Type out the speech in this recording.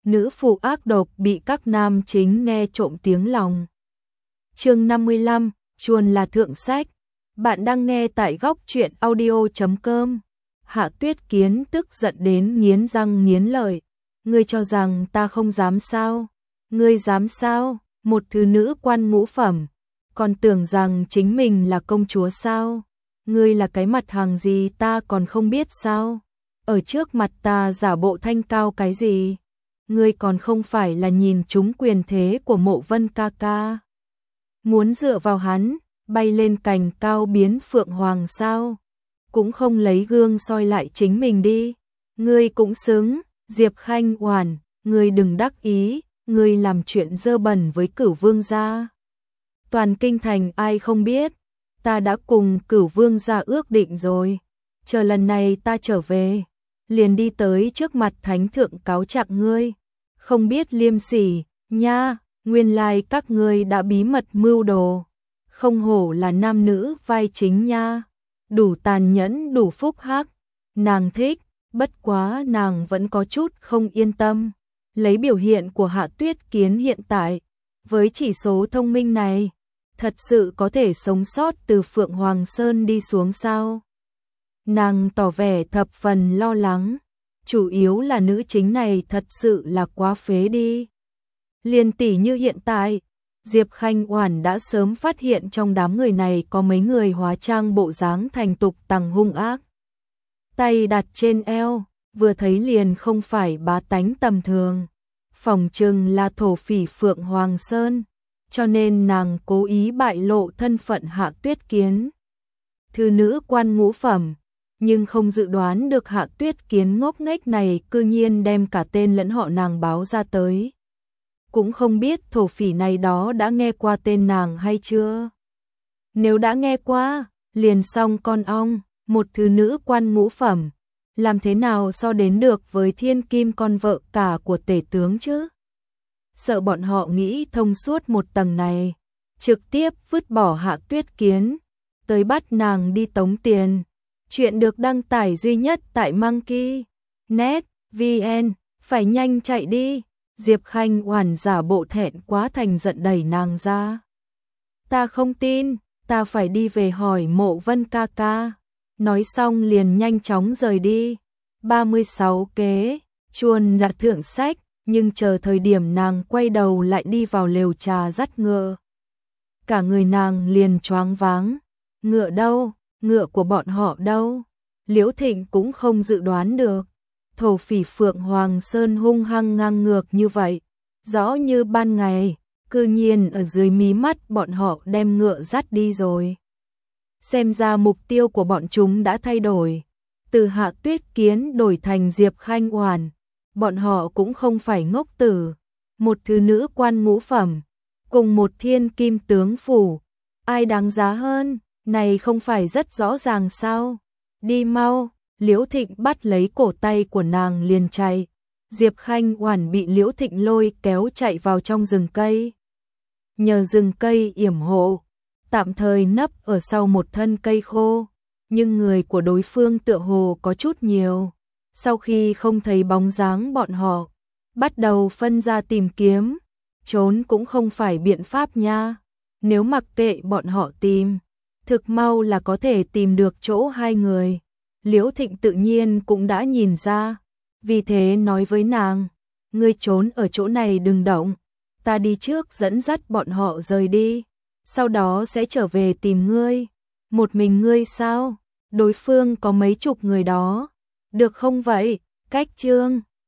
nữ phụ ác độc bị các nam chính nghe trộm tiếng lòng. Chương 55, chuồn là thượng sách. Bạn đang nghe tại góc truyện audio.com. Hạ Tuyết Kiến tức giận đến nghiến răng nghiến lợi. Ngươi cho rằng ta không dám sao? Ngươi dám sao? Một thứ nữ quan ngũ phẩm, còn tưởng rằng chính mình là công chúa sao? Ngươi là cái mặt hàng gì ta còn không biết sao? Ở trước mặt ta giả bộ thanh cao cái gì? Ngươi còn không phải là nhìn trúng quyền thế của Mộ Vân ca ca, muốn dựa vào hắn bay lên cành cao biến phượng hoàng sao? Cũng không lấy gương soi lại chính mình đi. Ngươi cũng xứng. Diệp Khanh Oản, ngươi đừng đắc ý, ngươi làm chuyện dơ bẩn với Cửu Vương gia. Toàn kinh thành ai không biết, ta đã cùng Cửu Vương gia ước định rồi. Chờ lần này ta trở về, liền đi tới trước mặt thánh thượng cáo trạng ngươi. Không biết liêm sỉ, nha, nguyên lai các ngươi đã bí mật mưu đồ. Không hổ là nam nữ vai chính nha. Đủ tàn nhẫn đủ phúc hắc. Nàng thích, bất quá nàng vẫn có chút không yên tâm. Lấy biểu hiện của Hạ Tuyết Kiến hiện tại, với chỉ số thông minh này, thật sự có thể sống sót từ Phượng Hoàng Sơn đi xuống sao? Nàng tỏ vẻ thập phần lo lắng. Chủ yếu là nữ chính này thật sự là quá phế đi. Liên tỷ như hiện tại, Diệp Khanh Oản đã sớm phát hiện trong đám người này có mấy người hóa trang bộ dáng thành tục tằng hung ác. Tay đặt trên eo, vừa thấy liền không phải bá tánh tầm thường. Phỏng chừng là thổ phỉ Phượng Hoàng Sơn, cho nên nàng cố ý bại lộ thân phận Hạ Tuyết Kiến. Thư nữ quan ngũ phẩm, nhưng không dự đoán được Hạ Tuyết Kiến ngốc nghếch này cư nhiên đem cả tên lẫn họ nàng báo ra tới. Cũng không biết thổ phỉ này đó đã nghe qua tên nàng hay chưa. Nếu đã nghe qua, liền xong con ong, một thứ nữ quan ngũ phẩm, làm thế nào so đến được với thiên kim con vợ cả của tể tướng chứ? Sợ bọn họ nghĩ thông suốt một tầng này, trực tiếp vứt bỏ Hạ Tuyết Kiến, tới bắt nàng đi tống tiền. Chuyện được đăng tải duy nhất tại Monkey.net VN, phải nhanh chạy đi. Diệp Khanh Oản giả bộ thẹn quá thành giận đẩy nàng ra. Ta không tin, ta phải đi về hỏi Mộ Vân ca ca. Nói xong liền nhanh chóng rời đi. 36 kế, chuồn là thượng sách, nhưng chờ thời điểm nàng quay đầu lại đi vào lều trà dắt ngựa. Cả người nàng liền choáng váng. Ngựa đâu? Ngựa của bọn họ đâu? Liễu Thịnh cũng không dự đoán được. Thổ phỉ Phượng Hoàng Sơn hung hăng ngang ngược như vậy, rõ như ban ngày, cư nhiên ở dưới mí mắt bọn họ đem ngựa dắt đi rồi. Xem ra mục tiêu của bọn chúng đã thay đổi, từ Hạ Tuyết Kiến đổi thành Diệp Khanh Oản. Bọn họ cũng không phải ngốc tử, một thứ nữ quan ngũ phẩm, cùng một thiên kim tướng phủ, ai đáng giá hơn, này không phải rất rõ ràng sao? Đi mau! Liễu Thịnh bắt lấy cổ tay của nàng liền chạy. Diệp Khanh Oản bị Liễu Thịnh lôi kéo chạy vào trong rừng cây. Nhờ rừng cây yểm hộ, tạm thời nấp ở sau một thân cây khô, nhưng người của đối phương tựa hồ có chút nhiều. Sau khi không thấy bóng dáng bọn họ, bắt đầu phân ra tìm kiếm. Trốn cũng không phải biện pháp nha. Nếu mặc kệ bọn họ tìm, thực mau là có thể tìm được chỗ hai người. Liễu Thịnh tự nhiên cũng đã nhìn ra, vì thế nói với nàng, ngươi trốn ở chỗ này đừng động, ta đi trước dẫn dắt bọn họ rời đi, sau đó sẽ trở về tìm ngươi. Một mình ngươi sao? Đối phương có mấy chục người đó, được không vậy? Cách chương